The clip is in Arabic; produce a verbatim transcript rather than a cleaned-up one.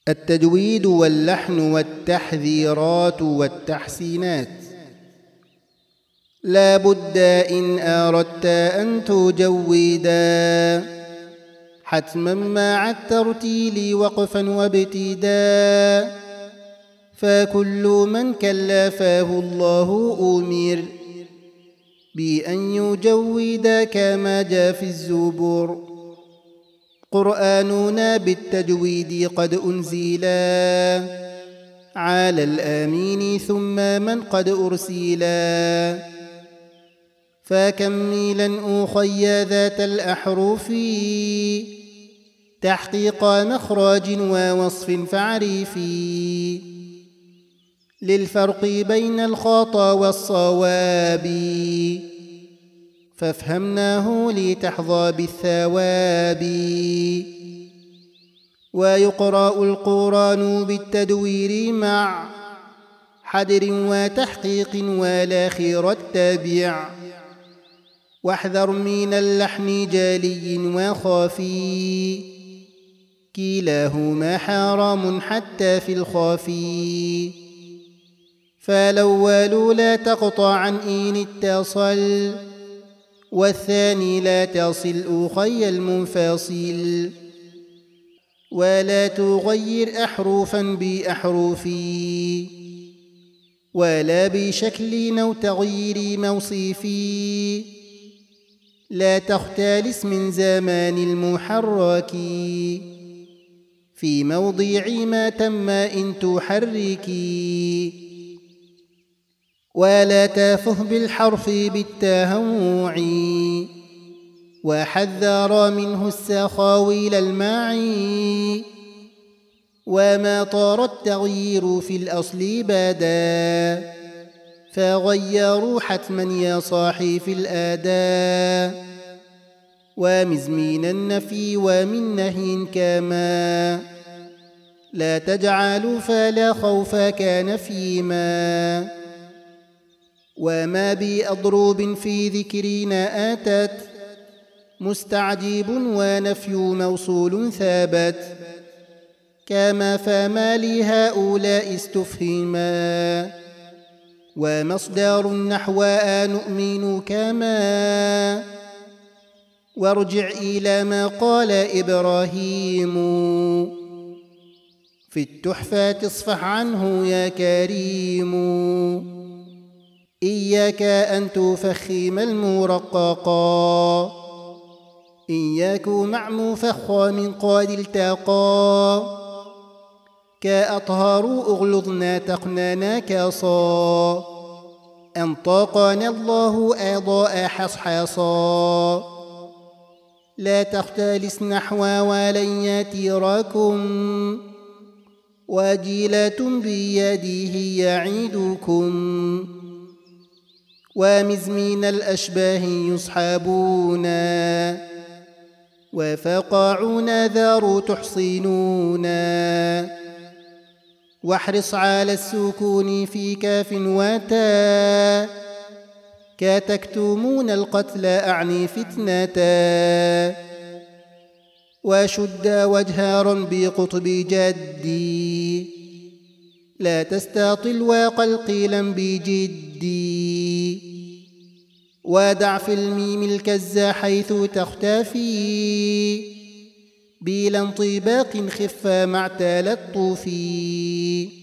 التجويد واللحن والتحذيرات والتحسينات. لا بد إن أردت أن تجودا حتما مع الترتيل وقفا وابتداء، فكل من كلفه الله أمر بأن يجود كما جاء في الزبور. قرآننا بالتجويد قد أنزلا على الآمين ثم من قد أرسلا، فكملا أخي ذات الأحرف تحقيق مخرج ووصف فعريفي، للفرق بين الخطأ والصواب فافهمناه لتحظى بالثواب. ويقرأ القرآن بالتدوير مع حدر وتحقيق ولا خير التابع، واحذر من اللحن جالي وخافي كلاهما حرام حتى في الخافي. فالأول لا تقطع عن إن اتصل، والثاني لا تصل أخي المنفصل، ولا تغير أحرفا بأحرفي ولا بشكل أو تغيير موصفي، لا تختلس من زمان المحرك في موضع ما تم إن تحركي، ولا تافه بالحرف بالتهوع وحذر منه السخاويل الماعي، وما طار التغيير في الأصل بدا فغيروا حتما يا صاحي في الآداء. ومز من النفي ومن نهي كما لا تجعل فلا خوف كان فيما، وما بأضروب في ذكرنا آتت مستعجب ونفي موصول ثابت، كما فما لهؤلاء استفهما ومصدر النحو نؤمن كما. وارجع إلى ما قال إبراهيم في التحفة اصفح عنه يا كريم، إياك أن تفخم المرققا إياك مع مفخم قد التقى، كأطهر أغلظنا تقنانا كصا أنطقنا الله أضاء حصحصا. لا تختلس نحو ولن يتركم وجيلة بيده يعيدكم، ومز من الأشباه يصحبون وفقعون ذار تحصنون، واحرص على السكون في كاف وتا كتكتمون القتل أعني فتنة، وشد وجهارا بقطب جدي لا تستطل وقلقيلا بجدي، ودع في الميم الكزا حيث تختفي بلا انطباق خف مع تلطفي.